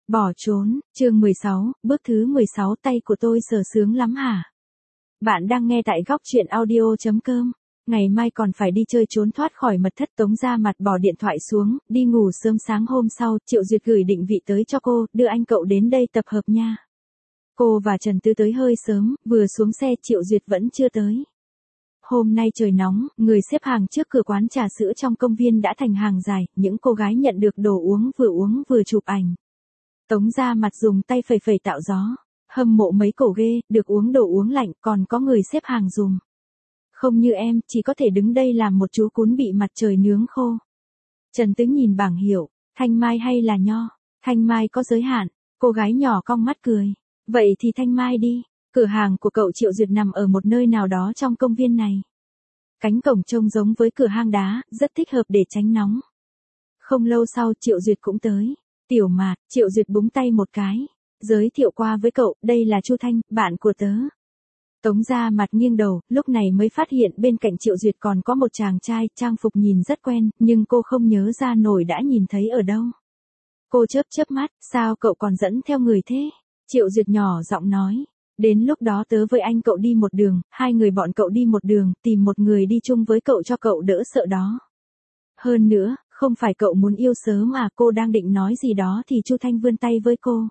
Bỏ trốn, chương 16, bước thứ 16, tay của tôi sờ sướng lắm hả? Bạn đang nghe tại góc truyện audio.com. Ngày mai còn phải đi chơi trốn thoát khỏi mật thất. Tống ra mặt bỏ điện thoại xuống, đi ngủ sớm. Sáng hôm sau, Triệu Duyệt gửi định vị tới cho cô, đưa anh cậu đến đây tập hợp nha. Cô và Trần Tư tới hơi sớm, vừa xuống xe Triệu Duyệt vẫn chưa tới. Hôm nay trời nóng, người xếp hàng trước cửa quán trà sữa trong công viên đã thành hàng dài, những cô gái nhận được đồ uống vừa chụp ảnh. Tống ra mặt dùng tay phẩy phẩy tạo gió, hâm mộ mấy cổ ghê, được uống đồ uống lạnh, còn có người xếp hàng dùng. Không như em, chỉ có thể đứng đây làm một chú cún bị mặt trời nướng khô. Trần Tứ nhìn bảng hiệu, thanh mai hay là nho? Thanh mai có giới hạn, cô gái nhỏ cong mắt cười. Vậy thì thanh mai đi. Cửa hàng của cậu Triệu Duyệt nằm ở một nơi nào đó trong công viên này. Cánh cổng trông giống với cửa hang đá, rất thích hợp để tránh nóng. Không lâu sau Triệu Duyệt cũng tới. Tiểu Mạt, Triệu Duyệt búng tay một cái. Giới thiệu qua với cậu, đây là Chu Thanh, bạn của tớ. Tống ra mặt nghiêng đầu, lúc này mới phát hiện bên cạnh Triệu Duyệt còn có một chàng trai, trang phục nhìn rất quen, nhưng cô không nhớ ra nổi đã nhìn thấy ở đâu. Cô chớp mắt, sao cậu còn dẫn theo người thế? Triệu Duyệt nhỏ giọng nói. Đến lúc đó tớ với anh cậu đi một đường, hai người bọn cậu đi một đường, tìm một người đi chung với cậu cho cậu đỡ sợ đó. Hơn nữa, không phải cậu muốn yêu sớm à? Cô đang định nói gì đó thì Chu Thanh vươn tay với cô.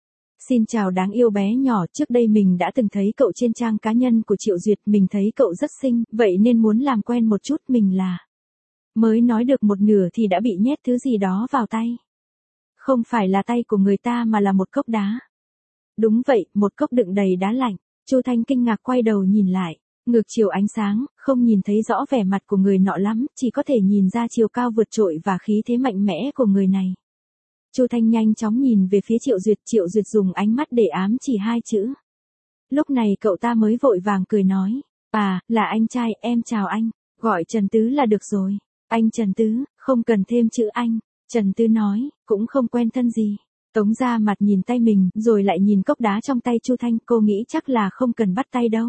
Xin chào đáng yêu bé nhỏ, trước đây mình đã từng thấy cậu trên trang cá nhân của Triệu Duyệt, mình thấy cậu rất xinh, vậy nên muốn làm quen một chút. Mình là... Mới nói được một nửa thì đã bị nhét thứ gì đó vào tay. Không phải là tay của người ta mà là một cốc đá. Đúng vậy, một cốc đựng đầy đá lạnh. Chu Thanh kinh ngạc quay đầu nhìn lại. Ngược chiều ánh sáng, không nhìn thấy rõ vẻ mặt của người nọ lắm, chỉ có thể nhìn ra chiều cao vượt trội và khí thế mạnh mẽ của người này. Chu Thanh nhanh chóng nhìn về phía Triệu Duyệt dùng ánh mắt để ám chỉ hai chữ. Lúc này cậu ta mới vội vàng cười nói, à, là anh trai, em chào anh, gọi Trần Tứ là được rồi. Anh Trần Tứ, không cần thêm chữ anh. Trần Tứ nói, cũng không quen thân gì. Tống ra mặt nhìn tay mình, rồi lại nhìn cốc đá trong tay Chu Thanh, cô nghĩ chắc là không cần bắt tay đâu.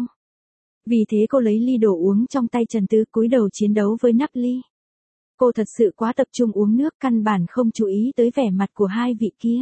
Vì thế cô lấy ly đồ uống trong tay Trần Tứ, cúi đầu chiến đấu với nắp ly. Cô thật sự quá tập trung uống nước, căn bản không chú ý tới vẻ mặt của hai vị kia.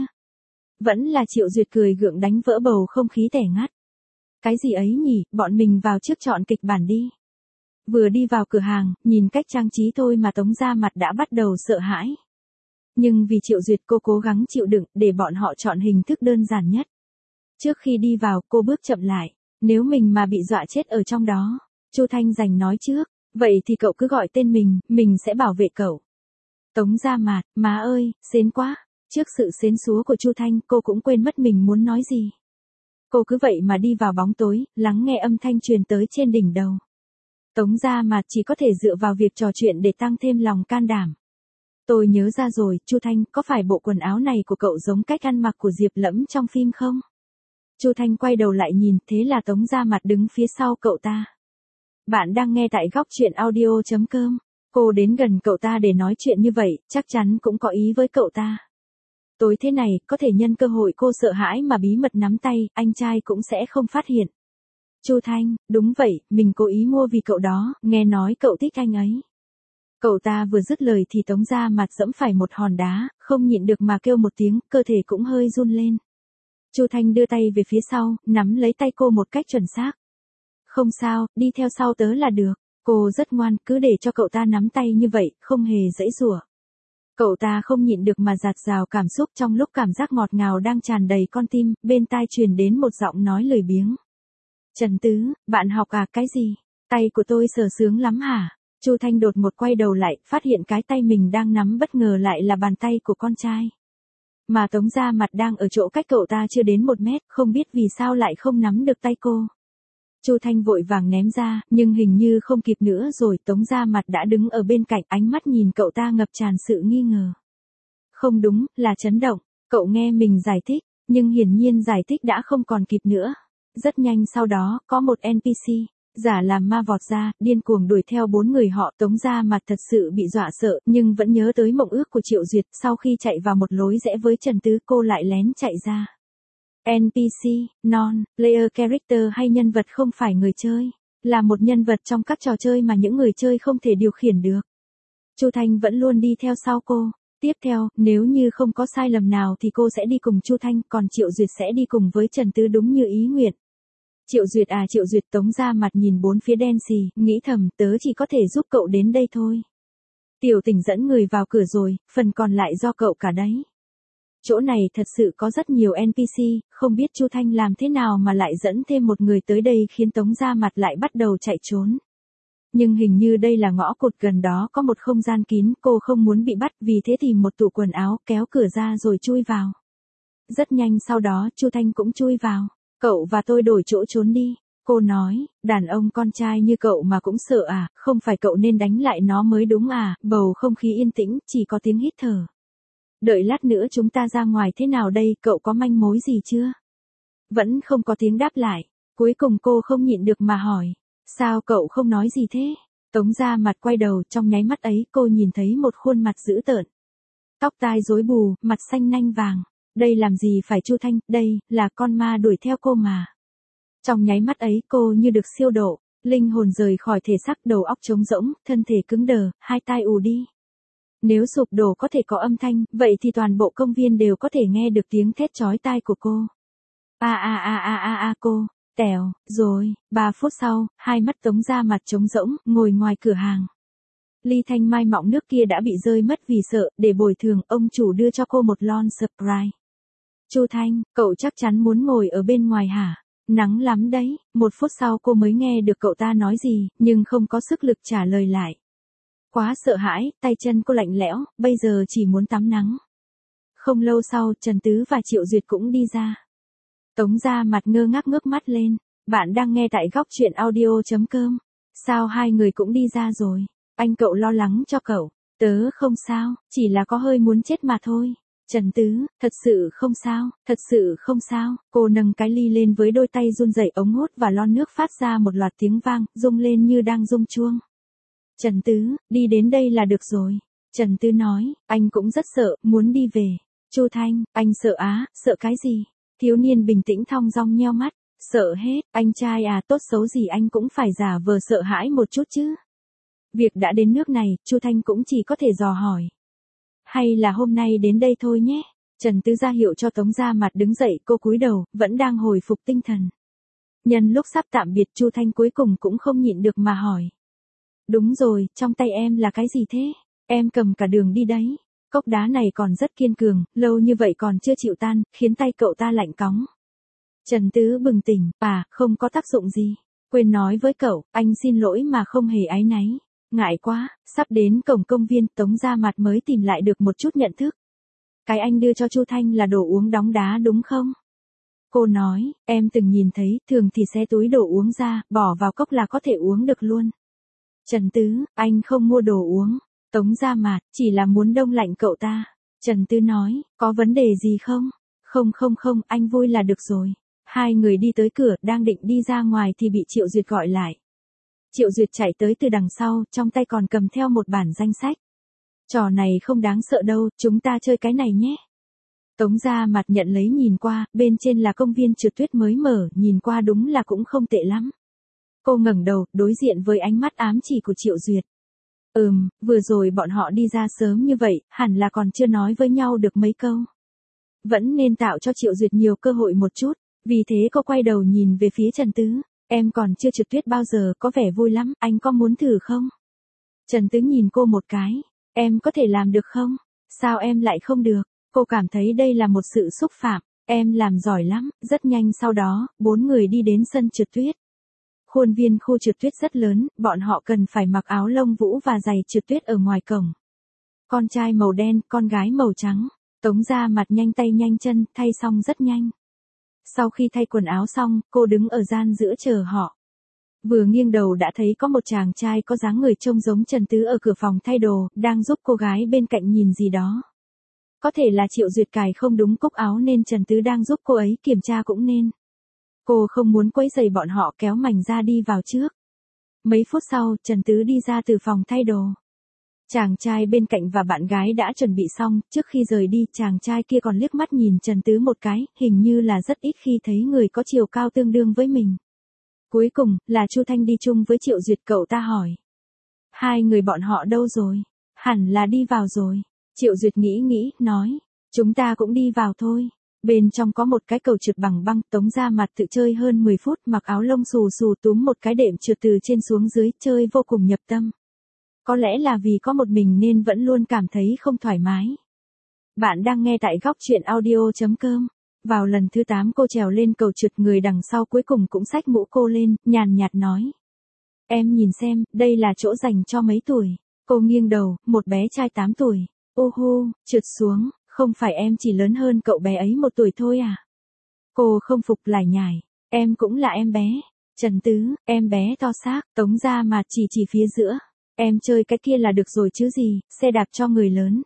Vẫn là Triệu Duyệt cười gượng đánh vỡ bầu không khí tẻ ngắt. Cái gì ấy nhỉ, bọn mình vào trước chọn kịch bản đi. Vừa đi vào cửa hàng, nhìn cách trang trí thôi mà Tống ra mặt đã bắt đầu sợ hãi. Nhưng vì Triệu Duyệt cô cố gắng chịu đựng để bọn họ chọn hình thức đơn giản nhất. Trước khi đi vào, cô bước chậm lại. Nếu mình mà bị dọa chết ở trong đó, Chu Thanh giành nói trước. Vậy thì cậu cứ gọi tên mình sẽ bảo vệ cậu. Tống ra mặt, má ơi, xến quá. Trước sự xến xúa của Chu Thanh, cô cũng quên mất mình muốn nói gì. Cô cứ vậy mà đi vào bóng tối, lắng nghe âm thanh truyền tới trên đỉnh đầu. Tống ra mặt chỉ có thể dựa vào việc trò chuyện để tăng thêm lòng can đảm. Tôi nhớ ra rồi, Chu Thanh, có phải bộ quần áo này của cậu giống cách ăn mặc của Diệp Lẫm trong phim không? Chu Thanh quay đầu lại nhìn, thế là Tống ra mặt đứng phía sau cậu ta. Bạn đang nghe tại góc truyện audio.com. Cô đến gần cậu ta để nói chuyện như vậy, chắc chắn cũng có ý với cậu ta. Tối thế này, có thể nhân cơ hội cô sợ hãi mà bí mật nắm tay, anh trai cũng sẽ không phát hiện. Chu Thanh, đúng vậy, mình cố ý mua vì cậu đó, nghe nói cậu thích anh ấy. Cậu ta vừa dứt lời thì Tống ra mặt dẫm phải một hòn đá, không nhịn được mà kêu một tiếng, cơ thể cũng hơi run lên. Chu Thanh đưa tay về phía sau, nắm lấy tay cô một cách chuẩn xác. Không sao, đi theo sau tớ là được. Cô rất ngoan, cứ để cho cậu ta nắm tay như vậy, không hề giãy giụa. Cậu ta không nhịn được mà dạt dào cảm xúc, trong lúc cảm giác ngọt ngào đang tràn đầy con tim, bên tai truyền đến một giọng nói lười biếng. Trần Tứ, bạn học à? Cái gì? Tay của tôi sờ sướng lắm hả? Chu Thanh đột ngột quay đầu lại, phát hiện cái tay mình đang nắm bất ngờ lại là bàn tay của con trai. Mà Tống ra mặt đang ở chỗ cách cậu ta chưa đến 1 mét, không biết vì sao lại không nắm được tay cô. Chu Thanh vội vàng ném ra, nhưng hình như không kịp nữa rồi, Tống ra mặt đã đứng ở bên cạnh, ánh mắt nhìn cậu ta ngập tràn sự nghi ngờ. Không đúng, là chấn động. Cậu nghe mình giải thích, nhưng hiển nhiên giải thích đã không còn kịp nữa. Rất nhanh sau đó, có một NPC giả làm ma vọt ra, điên cuồng đuổi theo 4 người họ. Tống ra mặt thật sự bị dọa sợ, nhưng vẫn nhớ tới mộng ước của Triệu Duyệt. Sau khi chạy vào một lối rẽ với Trần Tứ, cô lại lén chạy ra. NPC, non-player character hay nhân vật không phải người chơi, là một nhân vật trong các trò chơi mà những người chơi không thể điều khiển được. Chu Thanh vẫn luôn đi theo sau cô. Tiếp theo, nếu như không có sai lầm nào thì cô sẽ đi cùng Chu Thanh, còn Triệu Duyệt sẽ đi cùng với Trần Tứ đúng như ý nguyện. Triệu Duyệt à, Triệu Duyệt. Tống ra mặt nhìn bốn phía đen xì, nghĩ thầm, tớ chỉ có thể giúp cậu đến đây thôi. Tiểu Tình dẫn người vào cửa rồi, phần còn lại do cậu cả đấy. Chỗ này thật sự có rất nhiều NPC, không biết Chu Thanh làm thế nào mà lại dẫn thêm một người tới đây khiến Tống ra mặt lại bắt đầu chạy trốn. Nhưng hình như đây là ngõ cụt, gần đó có một không gian kín, cô không muốn bị bắt, vì thế tìm một tủ quần áo, kéo cửa ra rồi chui vào. Rất nhanh sau đó Chu Thanh cũng chui vào. Cậu và tôi đổi chỗ trốn đi. Cô nói, đàn ông con trai như cậu mà cũng sợ à, không phải cậu nên đánh lại nó mới đúng à. Bầu không khí yên tĩnh, chỉ có tiếng hít thở. Đợi lát nữa chúng ta ra ngoài thế nào đây, cậu có manh mối gì chưa? Vẫn không có tiếng đáp lại. Cuối cùng cô không nhịn được mà hỏi. Sao cậu không nói gì thế? Tống ra mặt quay đầu, trong nháy mắt ấy cô nhìn thấy một khuôn mặt dữ tợn. Tóc tai rối bù, mặt xanh nanh vàng. Đây làm gì phải Chu Thanh, đây là con ma đuổi theo cô mà. Trong nháy mắt ấy cô như được siêu độ, linh hồn rời khỏi thể xác, đầu óc trống rỗng, thân thể cứng đờ, hai tai ù đi. Nếu sụp đổ có thể có âm thanh, vậy thì toàn bộ công viên đều có thể nghe được tiếng thét chói tai của cô. Cô, tèo, rồi, 3 phút sau, hai mắt Tống ra mặt trống rỗng, ngồi ngoài cửa hàng. Ly thanh mai mọng nước kia đã bị rơi mất vì sợ, để bồi thường, ông chủ đưa cho cô một lon surprise. Chu Thanh, cậu chắc chắn muốn ngồi ở bên ngoài hả? Nắng lắm đấy. 1 phút sau cô mới nghe được cậu ta nói gì, nhưng không có sức lực trả lời lại. Quá sợ hãi, tay chân cô lạnh lẽo, bây giờ chỉ muốn tắm nắng. Không lâu sau, Trần Tứ và Triệu Duyệt cũng đi ra. Tống ra mặt ngơ ngác ngước mắt lên. Bạn đang nghe tại góc truyện audio.com. Sao hai người cũng đi ra rồi? Anh cậu lo lắng cho cậu. Tớ không sao, chỉ là có hơi muốn chết mà thôi. Trần Tứ, thật sự không sao, thật sự không sao. Cô nâng cái ly lên với đôi tay run rẩy, ống hút và lon nước phát ra một loạt tiếng vang, rung lên như đang rung chuông. Trần Tứ, đi đến đây là được rồi. Trần Tứ nói, anh cũng rất sợ, muốn đi về. Chu Thanh, anh sợ á, sợ cái gì? Thiếu niên bình tĩnh thong dong nheo mắt, sợ hết, anh trai à, tốt xấu gì anh cũng phải giả vờ sợ hãi một chút chứ. Việc đã đến nước này, Chu Thanh cũng chỉ có thể dò hỏi. Hay là hôm nay đến đây thôi nhé. Trần Tứ ra hiệu cho Tống ra mặt đứng dậy, cô cúi đầu, vẫn đang hồi phục tinh thần. Nhân lúc sắp tạm biệt, Chu Thanh cuối cùng cũng không nhịn được mà hỏi. Đúng rồi, trong tay em là cái gì thế? Em cầm cả đường đi đấy. Cốc đá này còn rất kiên cường, lâu như vậy còn chưa chịu tan, khiến tay cậu ta lạnh cóng. Trần Tứ bừng tỉnh, không có tác dụng gì. Quên nói với cậu, anh xin lỗi mà không hề áy náy. Ngại quá, sắp đến cổng công viên, Tống ra mặt mới tìm lại được một chút nhận thức. Cái anh đưa cho Chu Thanh là đồ uống đóng đá đúng không? Cô nói, em từng nhìn thấy, thường thì xé túi đồ uống ra, bỏ vào cốc là có thể uống được luôn. Trần Tứ, anh không mua đồ uống. Tống ra mặt, chỉ là muốn đông lạnh cậu ta. Trần Tứ nói, có vấn đề gì không? Không, anh vui là được rồi. Hai người đi tới cửa, đang định đi ra ngoài thì bị Triệu Duyệt gọi lại. Triệu Duyệt chạy tới từ đằng sau, trong tay còn cầm theo một bản danh sách. Trò này không đáng sợ đâu, chúng ta chơi cái này nhé. Tống ra mặt nhận lấy nhìn qua, bên trên là công viên trượt tuyết mới mở, nhìn qua đúng là cũng không tệ lắm. Cô ngẩng đầu, đối diện với ánh mắt ám chỉ của Triệu Duyệt. Vừa rồi bọn họ đi ra sớm như vậy, hẳn là còn chưa nói với nhau được mấy câu. Vẫn nên tạo cho Triệu Duyệt nhiều cơ hội một chút, vì thế cô quay đầu nhìn về phía Trần Tứ. Em còn chưa trượt tuyết bao giờ, có vẻ vui lắm, anh có muốn thử không? Trần Tứ nhìn cô một cái, em có thể làm được không? Sao em lại không được? Cô cảm thấy đây là một sự xúc phạm, em làm giỏi lắm. Rất nhanh sau đó, 4 người đi đến sân trượt tuyết. Khuôn viên khu trượt tuyết rất lớn, bọn họ cần phải mặc áo lông vũ và giày trượt tuyết ở ngoài cổng. Con trai màu đen, con gái màu trắng. Tống ra mặt nhanh tay nhanh chân, thay xong rất nhanh. Sau khi thay quần áo xong, cô đứng ở gian giữa chờ họ. Vừa nghiêng đầu đã thấy có một chàng trai có dáng người trông giống Trần Tứ ở cửa phòng thay đồ, đang giúp cô gái bên cạnh nhìn gì đó. Có thể là Triệu Duyệt cài không đúng cúc áo nên Trần Tứ đang giúp cô ấy kiểm tra cũng nên. Cô không muốn quấy rầy bọn họ, kéo mảnh ra đi vào trước. Mấy phút sau, Trần Tứ đi ra từ phòng thay đồ. Chàng trai bên cạnh và bạn gái đã chuẩn bị xong, trước khi rời đi, chàng trai kia còn liếc mắt nhìn Trần Tứ một cái, hình như là rất ít khi thấy người có chiều cao tương đương với mình. Cuối cùng, là Chu Thanh đi chung với Triệu Duyệt, cậu ta hỏi. Hai người bọn họ đâu rồi? Hẳn là đi vào rồi. Triệu Duyệt nghĩ nghĩ, nói, chúng ta cũng đi vào thôi. Bên trong có một cái cầu trượt bằng băng, Tống ra mặt tự chơi hơn 10 phút, mặc áo lông xù xù túm một cái đệm trượt từ trên xuống dưới, chơi vô cùng nhập tâm. Có lẽ là vì có một mình nên vẫn luôn cảm thấy không thoải mái. Bạn đang nghe tại góc chuyện audio.com. Vào lần thứ 8 cô trèo lên cầu trượt, người đằng sau cuối cùng cũng xách mũ cô lên, nhàn nhạt nói. Em nhìn xem, đây là chỗ dành cho mấy tuổi. Cô nghiêng đầu, một bé trai 8 tuổi. Ô hô, trượt xuống, không phải em chỉ lớn hơn cậu bé ấy 1 tuổi thôi à? Cô không phục lải nhải. Em cũng là em bé. Trần Tứ, em bé to xác, Tống ra mà chỉ phía giữa. Em chơi cái kia là được rồi chứ gì, xe đạp cho người lớn.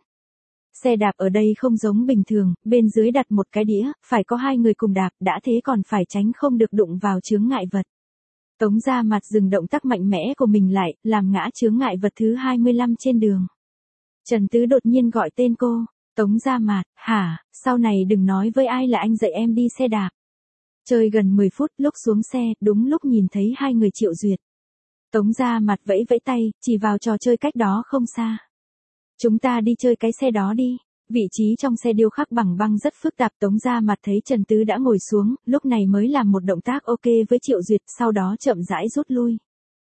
Xe đạp ở đây không giống bình thường, bên dưới đặt một cái đĩa, phải có 2 người cùng đạp, đã thế còn phải tránh không được đụng vào chướng ngại vật. Tống ra mặt dừng động tác mạnh mẽ của mình lại, làm ngã chướng ngại vật thứ 25 trên đường. Trần Tứ đột nhiên gọi tên cô. Tống ra mặt, hả, sau này đừng nói với ai là anh dạy em đi xe đạp. Chơi gần 10 phút, lúc xuống xe, đúng lúc nhìn thấy 2 người Triệu Duyệt. Tống ra mặt vẫy vẫy tay, chỉ vào trò chơi cách đó không xa. Chúng ta đi chơi cái xe đó đi. Vị trí trong xe điêu khắc bằng băng rất phức tạp. Tống ra mặt thấy Trần Tứ đã ngồi xuống, lúc này mới làm một động tác ok với Triệu Duyệt, sau đó chậm rãi rút lui.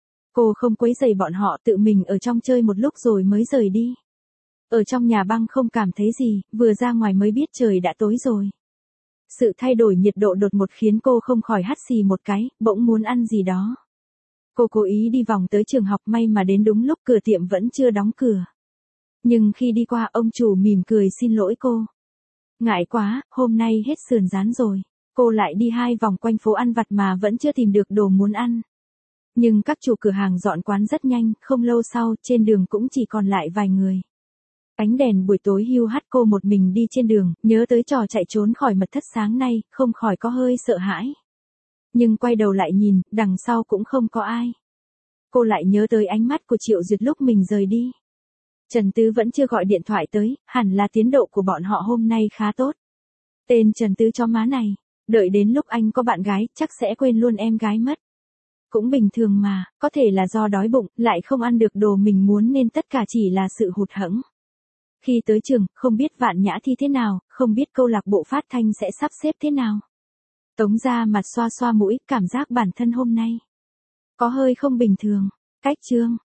Cô không quấy rầy bọn họ, tự mình ở trong chơi một lúc rồi mới rời đi. Ở trong nhà băng không cảm thấy gì, vừa ra ngoài mới biết trời đã tối rồi. Sự thay đổi nhiệt độ đột ngột khiến cô không khỏi hắt xì một cái, bỗng muốn ăn gì đó. Cô cố ý đi vòng tới trường học, may mà đến đúng lúc cửa tiệm vẫn chưa đóng cửa. Nhưng khi đi qua, ông chủ mỉm cười xin lỗi cô. Ngại quá, hôm nay hết sườn rán rồi. Cô lại đi 2 vòng quanh phố ăn vặt mà vẫn chưa tìm được đồ muốn ăn. Nhưng các chủ cửa hàng dọn quán rất nhanh, không lâu sau, trên đường cũng chỉ còn lại vài người. Ánh đèn buổi tối hiu hắt, cô một mình đi trên đường, nhớ tới trò chạy trốn khỏi mật thất sáng nay, không khỏi có hơi sợ hãi. Nhưng quay đầu lại nhìn, đằng sau cũng không có ai. Cô lại nhớ tới ánh mắt của Triệu Duyệt lúc mình rời đi. Trần Tứ vẫn chưa gọi điện thoại tới, hẳn là tiến độ của bọn họ hôm nay khá tốt. Tên Trần Tứ cho má này, đợi đến lúc anh có bạn gái, chắc sẽ quên luôn em gái mất. Cũng bình thường mà, có thể là do đói bụng, lại không ăn được đồ mình muốn nên tất cả chỉ là sự hụt hẫng. Khi tới trường, không biết Vạn Nhã thi thế nào, không biết câu lạc bộ phát thanh sẽ sắp xếp thế nào. Tống ra mặt xoa xoa mũi, cảm giác bản thân hôm nay có hơi không bình thường. Cách chương